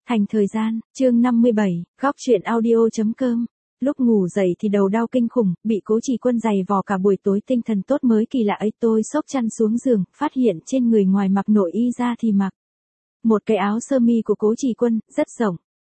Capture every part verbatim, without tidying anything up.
Thành thời gian, chương năm mươi bảy, góc truyện audio.com. Lúc ngủ dậy thì đầu đau kinh khủng, bị Cố Trì Quân giày vò cả buổi tối, tinh thần tốt mới kỳ lạ ấy, tôi xốc chăn xuống giường, phát hiện trên người ngoài mặc nội y ra thì mặc một cái áo sơ mi của Cố Trì Quân, rất rộng.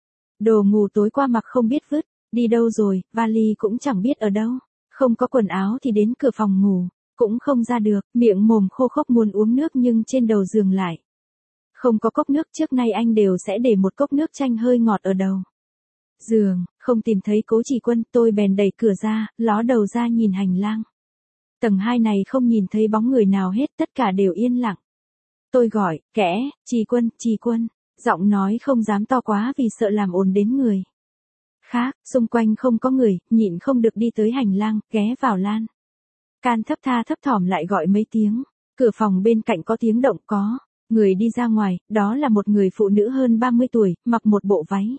Đồ ngủ tối qua mặc không biết vứt, đi đâu rồi, vali cũng chẳng biết ở đâu. Không có quần áo thì đến cửa phòng ngủ, cũng không ra được, miệng mồm khô khốc muốn uống nước nhưng trên đầu giường lại không có cốc nước, trước nay anh đều sẽ để một cốc nước chanh hơi ngọt ở đầu giường, không tìm thấy Cố Trì Quân, tôi bèn đẩy cửa ra, ló đầu ra nhìn hành lang. Tầng hai này không nhìn thấy bóng người nào hết, tất cả đều yên lặng. Tôi gọi, kẽ, Trì Quân, Trì Quân, giọng nói không dám to quá vì sợ làm ồn đến người khác, xung quanh không có người, nhịn không được đi tới hành lang, ghé vào lan can thấp tha thấp thỏm lại gọi mấy tiếng. Cửa phòng bên cạnh có tiếng động, có người đi ra ngoài, đó là một người phụ nữ hơn ba mươi tuổi, mặc một bộ váy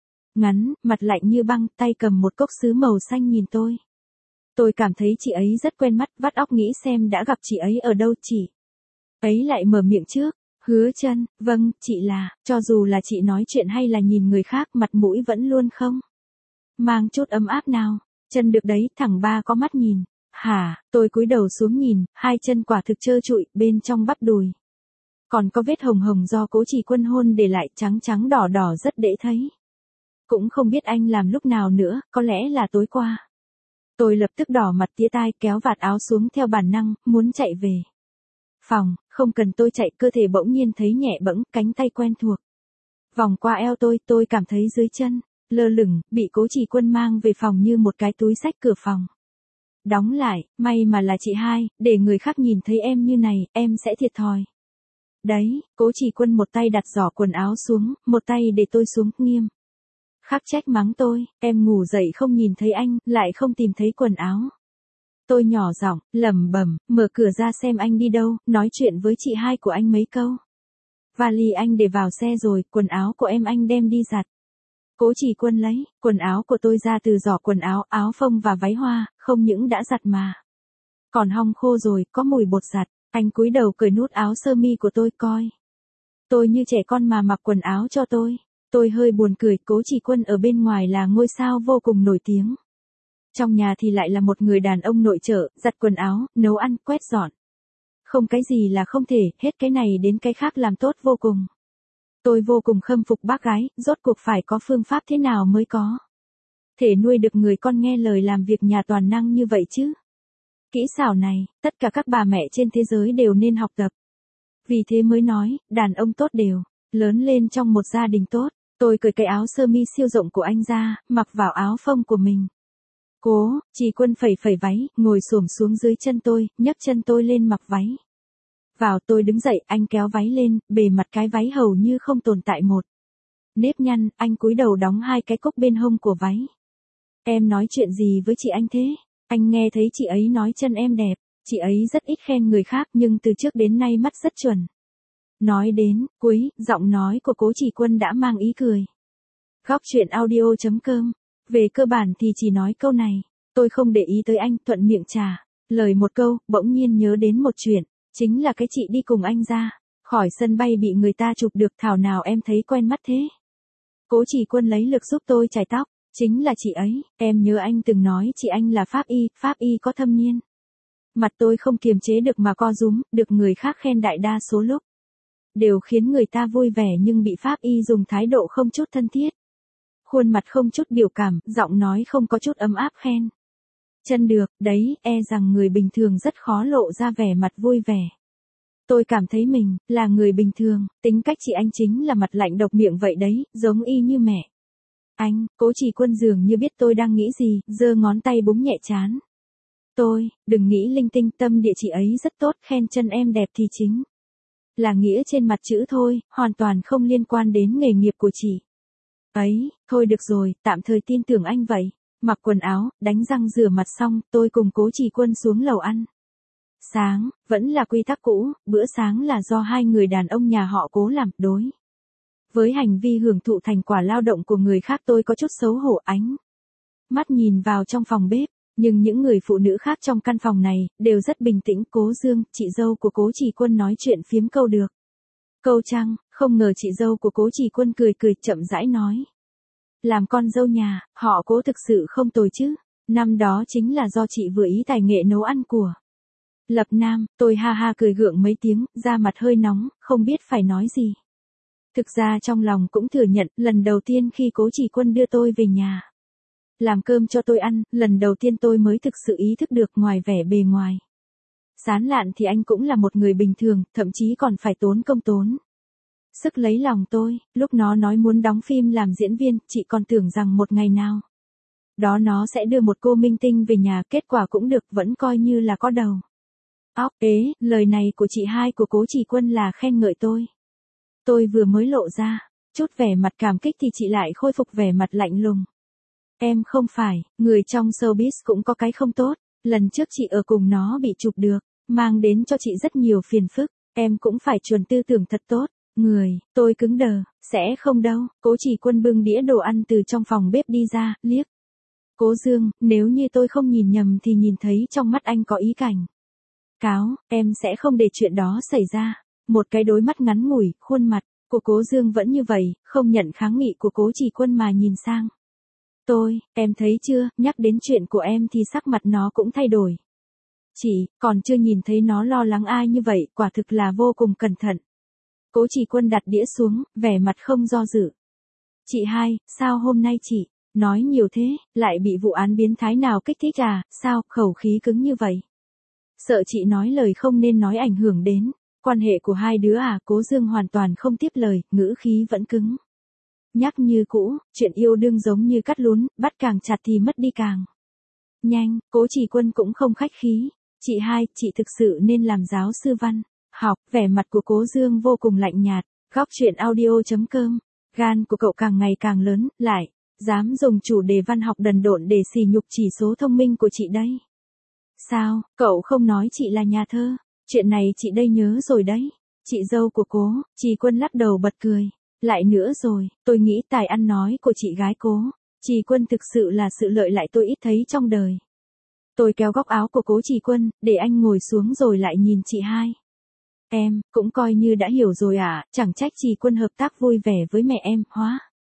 ngắn, mặt lạnh như băng, tay cầm một cốc sứ màu xanh nhìn tôi. Tôi cảm thấy chị ấy rất quen mắt, vắt óc nghĩ xem đã gặp chị ấy ở đâu, chị ấy lại mở miệng trước, Hứa Chân, vâng, chị là, cho dù là chị nói chuyện hay là nhìn người khác, mặt mũi vẫn luôn không mang chút ấm áp nào. Chân được đấy, thằng ba có mắt nhìn. Hả, tôi cúi đầu xuống nhìn, hai chân quả thực trơ trụi, bên trong bắp đùi còn có vết hồng hồng do Cố Trì Quân hôn để lại, trắng trắng đỏ đỏ rất dễ thấy. Cũng không biết anh làm lúc nào nữa, có lẽ là tối qua. Tôi lập tức đỏ mặt tía tai, kéo vạt áo xuống theo bản năng, muốn chạy về phòng, không cần tôi chạy, cơ thể bỗng nhiên thấy nhẹ bẫng, cánh tay quen thuộc vòng qua eo tôi, tôi cảm thấy dưới chân lơ lửng, bị Cố Trì Quân mang về phòng như một cái túi xách. Cửa phòng đóng lại, may mà là chị hai, để người khác nhìn thấy em như này, em sẽ thiệt thòi đấy. Cố Trì Quân một tay đặt giỏ quần áo xuống, một tay để tôi xuống, nghiêm khắc trách mắng tôi, em ngủ dậy không nhìn thấy anh, lại không tìm thấy quần áo. Tôi nhỏ giọng lẩm bẩm, mở cửa ra xem anh đi đâu, nói chuyện với chị hai của anh mấy câu. Vali anh để vào xe rồi, quần áo của em anh đem đi giặt. Cố Trì Quân lấy quần áo của tôi ra từ giỏ quần áo, áo phông và váy hoa, không những đã giặt mà còn hong khô rồi, có mùi bột giặt. Anh cúi đầu cởi nút áo sơ mi của tôi, coi tôi như trẻ con mà mặc quần áo cho tôi. Tôi hơi buồn cười, Cố Trì Quân ở bên ngoài là ngôi sao vô cùng nổi tiếng, trong nhà thì lại là một người đàn ông nội trợ, giặt quần áo, nấu ăn, quét dọn. Không cái gì là không thể, hết cái này đến cái khác làm tốt vô cùng. Tôi vô cùng khâm phục bác gái, rốt cuộc phải có phương pháp thế nào mới có thể nuôi được người con nghe lời làm việc nhà toàn năng như vậy chứ. Kỹ xảo này, tất cả các bà mẹ trên thế giới đều nên học tập. Vì thế mới nói, đàn ông tốt đều lớn lên trong một gia đình tốt. Tôi cởi cái áo sơ mi siêu rộng của anh ra, mặc vào áo phông của mình. Cố Trì Quân phẩy phẩy váy, ngồi xổm xuống dưới chân tôi, nhấc chân tôi lên mặc váy vào. Tôi đứng dậy, anh kéo váy lên, bề mặt cái váy hầu như không tồn tại một nếp nhăn. Anh cúi đầu đóng hai cái cúc bên hông của váy. Em nói chuyện gì với chị anh thế? Anh nghe thấy chị ấy nói chân em đẹp. Chị ấy rất ít khen người khác nhưng từ trước đến nay mắt rất chuẩn. Nói đến cuối, giọng nói của Cố Trì Quân đã mang ý cười. Góc truyện audio.com. Về cơ bản thì chỉ nói câu này. Tôi không để ý tới anh, thuận miệng trả lời một câu, bỗng nhiên nhớ đến một chuyện. Chính là cái chị đi cùng anh ra khỏi sân bay bị người ta chụp được, thảo nào em thấy quen mắt thế. Cố Trì Quân lấy lực giúp tôi chải tóc. Chính là chị ấy, em nhớ anh từng nói chị anh là pháp y, pháp y có thâm niên. Mặt tôi không kiềm chế được mà co rúm, được người khác khen đại đa số lúc đều khiến người ta vui vẻ, nhưng bị pháp y dùng thái độ không chút thân thiết, khuôn mặt không chút biểu cảm, giọng nói không có chút ấm áp khen chân được, đấy, e rằng người bình thường rất khó lộ ra vẻ mặt vui vẻ. Tôi cảm thấy mình là người bình thường, tính cách chị anh chính là mặt lạnh độc miệng vậy đấy, giống y như mẹ anh. Cố Trì Quân dường như biết tôi đang nghĩ gì, giơ ngón tay búng nhẹ trán tôi, đừng nghĩ linh tinh, tâm địa chị ấy rất tốt, khen chân em đẹp thì chính là nghĩa trên mặt chữ thôi, hoàn toàn không liên quan đến nghề nghiệp của chị ấy. Thôi được rồi, tạm thời tin tưởng anh vậy. Mặc quần áo, đánh răng rửa mặt xong, tôi cùng Cố Trì Quân xuống lầu ăn sáng. Vẫn là quy tắc cũ, bữa sáng là do hai người đàn ông nhà họ Cố làm. Đối với hành vi hưởng thụ thành quả lao động của người khác, tôi có chút xấu hổ, ánh mắt nhìn vào trong phòng bếp. Nhưng những người phụ nữ khác trong căn phòng này đều rất bình tĩnh. Cố Dương, chị dâu của Cố Trì Quân nói chuyện phiếm câu được câu trăng, Không ngờ chị dâu của Cố Trì Quân cười cười chậm rãi nói. Làm con dâu nhà, họ Cố thực sự không tồi chứ. Năm đó chính là do chị vừa ý tài nghệ nấu ăn của Lập Nam. Tôi ha ha cười gượng mấy tiếng, da mặt hơi nóng, không biết phải nói gì. Thực ra trong lòng cũng thừa nhận, lần đầu tiên khi Cố Trì Quân đưa tôi về nhà làm cơm cho tôi ăn, lần đầu tiên tôi mới thực sự ý thức được ngoài vẻ bề ngoài sán lạn thì anh cũng là một người bình thường, thậm chí còn phải tốn công tốn sức lấy lòng tôi. Lúc nó nói muốn đóng phim làm diễn viên, chị còn tưởng rằng một ngày nào đó nó sẽ đưa một cô minh tinh về nhà, kết quả cũng được, vẫn coi như là có đầu óc. Ế, lời này của chị hai của Cố Trì Quân là khen ngợi tôi. Tôi vừa mới lộ ra chút vẻ mặt cảm kích thì chị lại khôi phục vẻ mặt lạnh lùng. Em không phải, người trong showbiz cũng có cái không tốt, lần trước chị ở cùng nó bị chụp được, mang đến cho chị rất nhiều phiền phức, em cũng phải chuẩn tư tưởng thật tốt. Người, tôi cứng đờ, sẽ không đâu. Cố Trì Quân bưng đĩa đồ ăn từ trong phòng bếp đi ra, liếc Cố Dương, nếu như tôi không nhìn nhầm thì nhìn thấy trong mắt anh có ý cảnh cáo, em sẽ không để chuyện đó xảy ra. Một cái đối mắt ngắn ngủi, khuôn mặt của Cố Dương vẫn như vậy, không nhận kháng nghị của Cố Trì Quân mà nhìn sang tôi. Em thấy chưa, nhắc đến chuyện của em thì sắc mặt nó cũng thay đổi. Chị, còn chưa nhìn thấy nó lo lắng ai như vậy, quả thực là vô cùng cẩn thận. Cố Trì Quân đặt đĩa xuống, vẻ mặt không do dự. Chị hai, sao hôm nay chị nói nhiều thế, lại bị vụ án biến thái nào kích thích à, sao, khẩu khí cứng như vậy? Sợ chị nói lời không nên nói ảnh hưởng đến quan hệ của hai đứa à? Cố Dương hoàn toàn không tiếp lời, ngữ khí vẫn cứng nhắc như cũ, chuyện yêu đương giống như cắt lún, bắt càng chặt thì mất đi càng nhanh. Cố Trì Quân cũng không khách khí. Chị hai, chị thực sự nên làm giáo sư văn học. Vẻ mặt của Cố Dương vô cùng lạnh nhạt. Góc truyện audio.com. Gan của cậu càng ngày càng lớn, lại dám dùng chủ đề văn học đần độn để sỉ nhục chỉ số thông minh của chị đây. Sao, cậu không nói chị là nhà thơ? Chuyện này chị đây nhớ rồi đấy. Chị dâu của Cố Trì Quân lắc đầu bật cười. Lại nữa rồi, tôi nghĩ tài ăn nói của chị gái Cố Trì Quân thực sự là sự lợi lại tôi ít thấy trong đời. Tôi kéo góc áo của Cố Trì Quân, để anh ngồi xuống rồi lại nhìn chị hai. Em, cũng coi như đã hiểu rồi à, chẳng trách Trì Quân hợp tác vui vẻ với mẹ em, hóa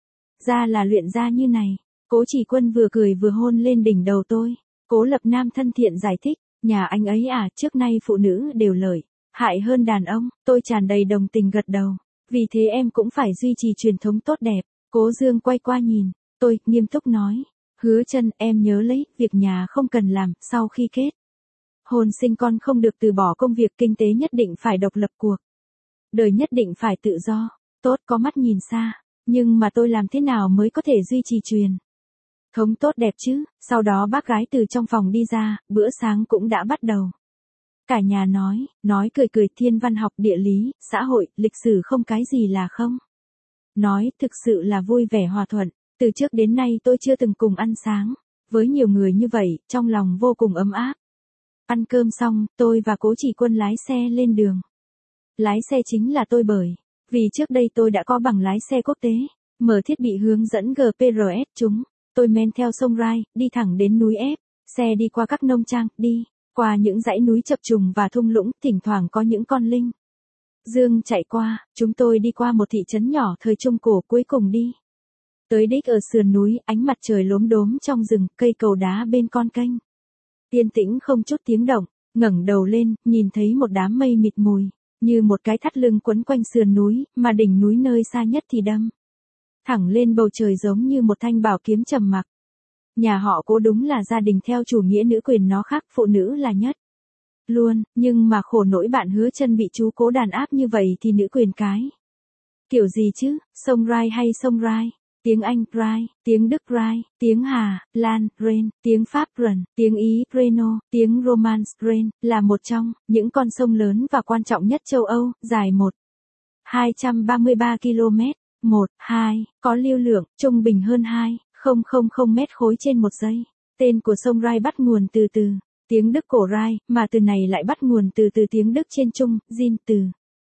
ra là luyện ra như này. Cố Trì Quân vừa cười vừa hôn lên đỉnh đầu tôi. Cố Lập Nam thân thiện giải thích, nhà anh ấy à, trước nay phụ nữ đều lợi hại hơn đàn ông. Tôi tràn đầy đồng tình gật đầu. Vì thế em cũng phải duy trì truyền thống tốt đẹp. Cố Dương quay qua nhìn tôi, nghiêm túc nói. Hứa Chân, em nhớ lấy, việc nhà không cần làm, sau khi kết hôn sinh con không được từ bỏ công việc kinh tế, nhất định phải độc lập, cuộc đời nhất định phải tự do. Tốt, có mắt nhìn xa. Nhưng mà tôi làm thế nào mới có thể duy trì truyền thống tốt đẹp chứ? Sau đó bác gái từ trong phòng đi ra, bữa sáng cũng đã bắt đầu. Cả nhà nói, nói cười cười, thiên văn học, địa lý, xã hội, lịch sử không cái gì là không nói, thực sự là vui vẻ hòa thuận. Từ trước đến nay tôi chưa từng cùng ăn sáng với nhiều người như vậy, trong lòng vô cùng ấm áp. Ăn cơm xong, tôi và Cố Trì Quân lái xe lên đường. Lái xe chính là tôi, bởi vì trước đây tôi đã có bằng lái xe quốc tế, mở thiết bị hướng dẫn giê pê rờ ét chúng. Tôi men theo sông Rai, đi thẳng đến núi ép, xe đi qua các nông trang, đi qua những dãy núi chập trùng và thung lũng, thỉnh thoảng có những con linh dương chạy qua. Chúng tôi đi qua một thị trấn nhỏ thời Trung Cổ, cuối cùng đi tới đích ở sườn núi, ánh mặt trời lốm đốm trong rừng, cây cầu đá bên con kênh yên tĩnh không chút tiếng động. Ngẩng đầu lên, nhìn thấy một đám mây mịt mùi, như một cái thắt lưng quấn quanh sườn núi, mà đỉnh núi nơi xa nhất thì đâm thẳng lên bầu trời giống như một thanh bảo kiếm trầm mặc. Nhà họ Cố đúng là gia đình theo chủ nghĩa nữ quyền, nó khác, phụ nữ là nhất luôn, nhưng mà khổ nỗi bạn Hứa Chân bị chú Cố đàn áp như vậy thì nữ quyền cái kiểu gì chứ? Sông Rai hay sông Rai? Tiếng Anh Rai, tiếng Đức Rai, tiếng Hà Lan Rhine, tiếng Pháp Rhône, tiếng Ý Reno, tiếng Romance Rhine, là một trong những con sông lớn và quan trọng nhất châu Âu, dài một nghìn hai trăm ba mươi ba ki lô mét. một, hai, có lưu lượng trung bình hơn hai nghìn mét khối trên một giây. Tên của sông Rai bắt nguồn từ từ tiếng Đức cổ Rai, mà từ này lại bắt nguồn từ từ tiếng Đức trên Trung, Jin, từ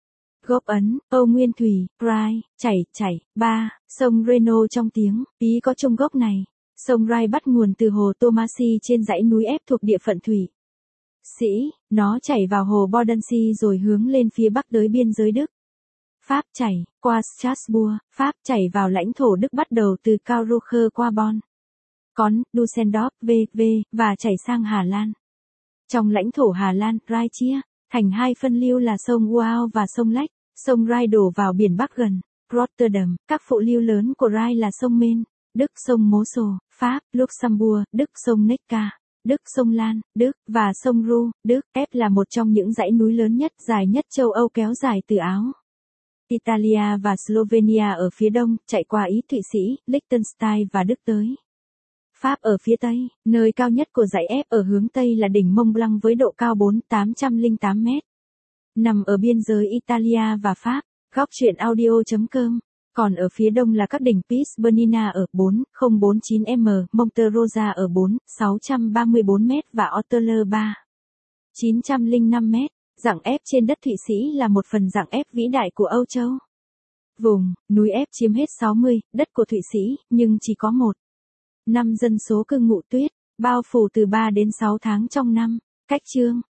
gốc Ấn, Âu Nguyên Thủy, Rai, chảy, chảy. ba. Sông Reno trong tiếng Ý có chung gốc này. Sông Rai bắt nguồn từ hồ Tomassi trên dãy núi ép thuộc địa phận Thụy Sĩ, nó chảy vào hồ Bodensee rồi hướng lên phía bắc tới biên giới Đức, Pháp chảy qua Strasbourg, Pháp chảy vào lãnh thổ Đức bắt đầu từ Karlsruhe qua Bonn, Bonn, Düsseldorf, vê vê và chảy sang Hà Lan. Trong lãnh thổ Hà Lan, Rhine chia thành hai phân lưu là sông Waal và sông Lech. Sông Rhine đổ vào biển Bắc gần Rotterdam. Các phụ lưu lớn của Rhine là sông Main, Đức, sông Mosel, Pháp, Luxembourg, Đức, sông Neckar, Đức, sông Lan, Đức, và sông Ru, Đức. F là một trong những dãy núi lớn nhất, dài nhất châu Âu kéo dài từ Áo, Italia và Slovenia ở phía đông, chạy qua Ý, Thụy Sĩ, Liechtenstein và Đức tới Pháp ở phía tây. Nơi cao nhất của dãy F ở hướng tây là đỉnh Mont Blanc với độ cao bốn nghìn tám trăm lẻ tám mét. Nằm ở biên giới Italia và Pháp. Góc truyện audio chấm com. Còn ở phía đông là các đỉnh Piz Bernina ở bốn nghìn không trăm bốn mươi chín mét, Monterosa ở bốn nghìn sáu trăm ba mươi bốn mét và Otterler ba nghìn chín trăm lẻ năm mét. Dạng F trên đất Thụy Sĩ là một phần dạng F vĩ đại của Âu Châu. Vùng núi F chiếm hết sáu mươi đất của Thụy Sĩ, nhưng chỉ có một năm dân số cư ngụ tuyết, bao phủ từ ba đến sáu tháng trong năm. Cách chương